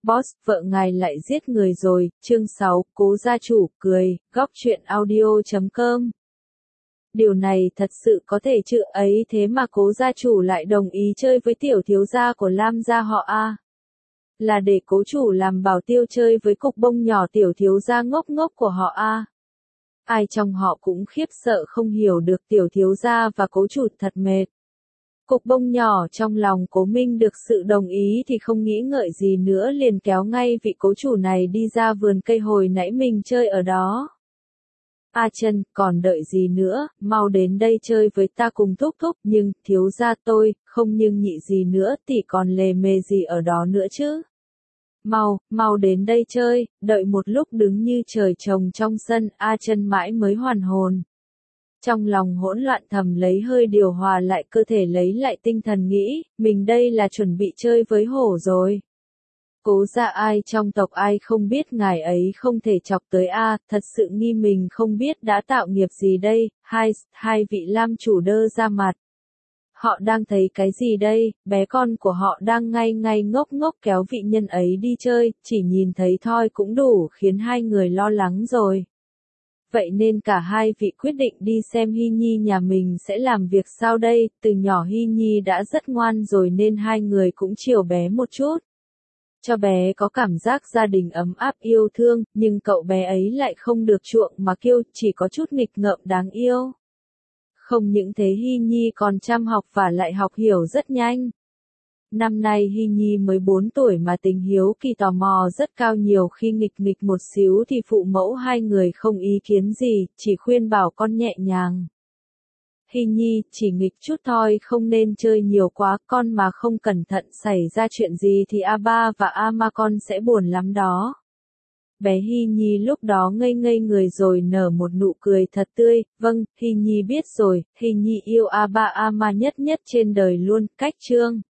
Boss, vợ ngài lại giết người rồi, chương 6, cố gia chủ, cười, góc truyện audio.com. Điều này thật sự có thể chứ ấy thế mà cố gia chủ lại đồng ý chơi với tiểu thiếu gia của Lam gia họ A. Là để cố chủ làm bảo tiêu chơi với cục bông nhỏ tiểu thiếu gia ngốc ngốc của họ A. Ai trong họ cũng khiếp sợ không hiểu được tiểu thiếu gia và cố chủ thật mệt. Cục bông nhỏ trong lòng Cố Minh được sự đồng ý thì không nghĩ ngợi gì nữa liền kéo ngay vị cố chủ này đi ra vườn cây hồi nãy mình chơi ở đó. A Chân, còn đợi gì nữa, mau đến đây chơi với ta cùng thúc thúc, nhưng, thiếu gia tôi, không nhưng nhị gì nữa tỷ còn lề mề gì ở đó nữa chứ. Mau đến đây chơi, đợi một lúc đứng như trời trồng trong sân, A Chân mãi mới hoàn hồn. Trong lòng hỗn loạn thầm lấy hơi điều hòa lại cơ thể lấy lại tinh thần nghĩ, mình đây là chuẩn bị chơi với hổ rồi. Cố gia ai trong tộc ai không biết ngài ấy không thể chọc tới A, thật sự nghi mình không biết đã tạo nghiệp gì đây, hai vị Lam chủ đơ ra mặt. Họ đang thấy cái gì đây, bé con của họ đang ngay ngốc ngốc kéo vị nhân ấy đi chơi, chỉ nhìn thấy thôi cũng đủ khiến hai người lo lắng rồi. Vậy nên cả hai vị quyết định đi xem Hy Nhi nhà mình sẽ làm việc sao đây, từ nhỏ Hy Nhi đã rất ngoan rồi nên hai người cũng chiều bé một chút. Cho bé có cảm giác gia đình ấm áp yêu thương, nhưng cậu bé ấy lại không được chuộng mà kêu, chỉ có chút nghịch ngợm đáng yêu. Không những thế Hy Nhi còn chăm học và lại học hiểu rất nhanh. Năm nay Hy Nhi mới 4 tuổi mà tình hiếu kỳ tò mò rất cao, nhiều khi nghịch một xíu thì phụ mẫu hai người không ý kiến gì, chỉ khuyên bảo con nhẹ nhàng. Hy Nhi, chỉ nghịch chút thôi không nên chơi nhiều quá, con mà không cẩn thận xảy ra chuyện gì thì A ba và A ma con sẽ buồn lắm đó. Bé Hy Nhi lúc đó ngây người rồi nở một nụ cười thật tươi, vâng, Hy Nhi biết rồi, Hy Nhi yêu A ba A ma nhất trên đời luôn, cách chương.